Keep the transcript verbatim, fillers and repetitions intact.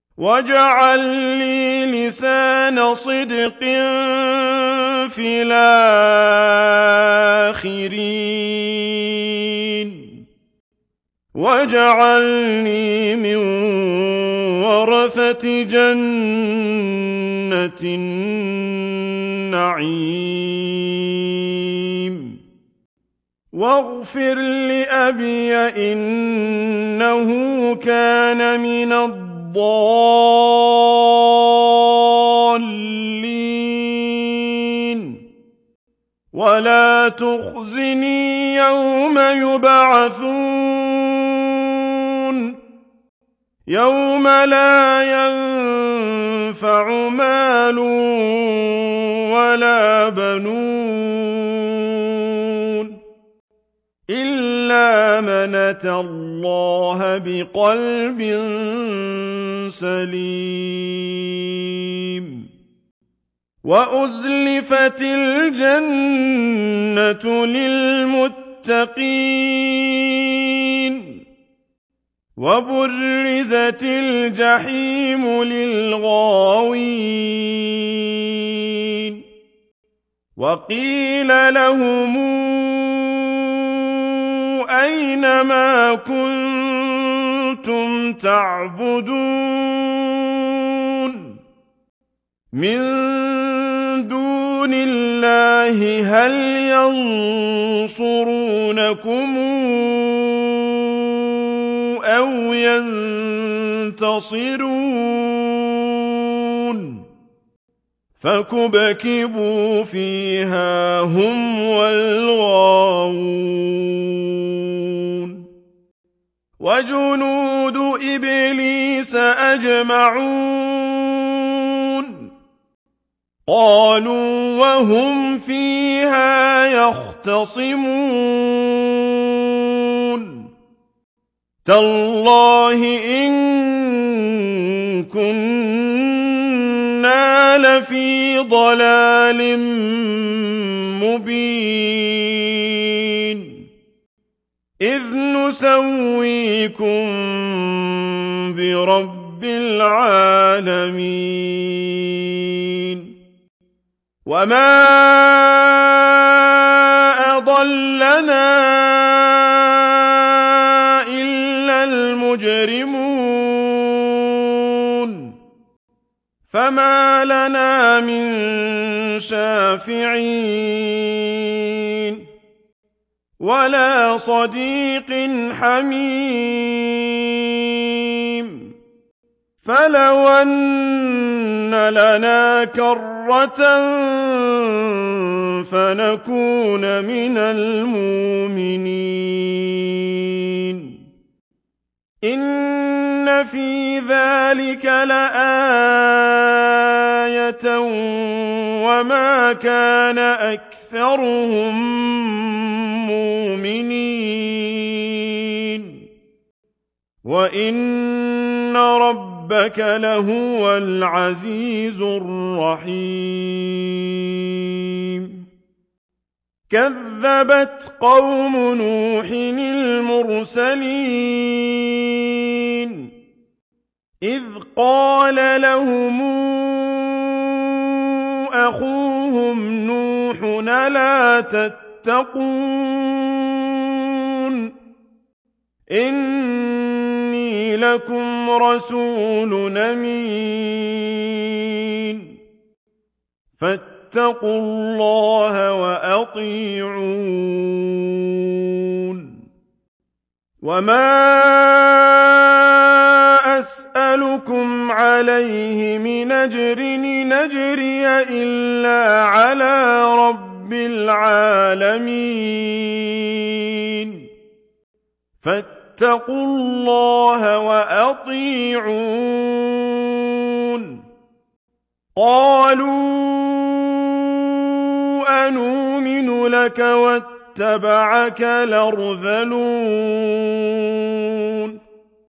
واجعل لي لسان صدق في الآخرين واجعلني من ورثة جنة النعيم واغفر لأبي إنه كان من الضالين ولا تخزني يوم يبعثون يوم لا ينفع مال ولا بنون إلا من أتى الله بقلب سليم وأزلفت الجنة للمتقين وبرزت الجحيم للغاوين وقيل لهم أين ما كنتم تعبدون من دون الله هل ينصرونكم أو ينتصرون فكبكبوا فيها هم والغاوون وجنود إبليس أجمعون قالوا وهم فيها يختصمون تالله إن كنا لفي ضلال مبين إذ نسويكم برب العالمين وما أضلنا إلا المجرمون فما لنا من شافعين ولا صديق حميم فلو أن لنا كرة فنكون من المؤمنين إن في ذلك لآية وما كان أكثرهم مؤمنين وإن ربك لهو العزيز الرحيم كذبت قوم نوح المرسلين إذ قال لهم أخوهم نوح لا تتقون إني لكم رسول أمين فاتقوا الله وأطيعون وما أسألكم عليه من أجر نجري إلا على رب العالمين فاتقوا الله وأطيعون قالوا أنؤمن لك واتبعك الأرذلون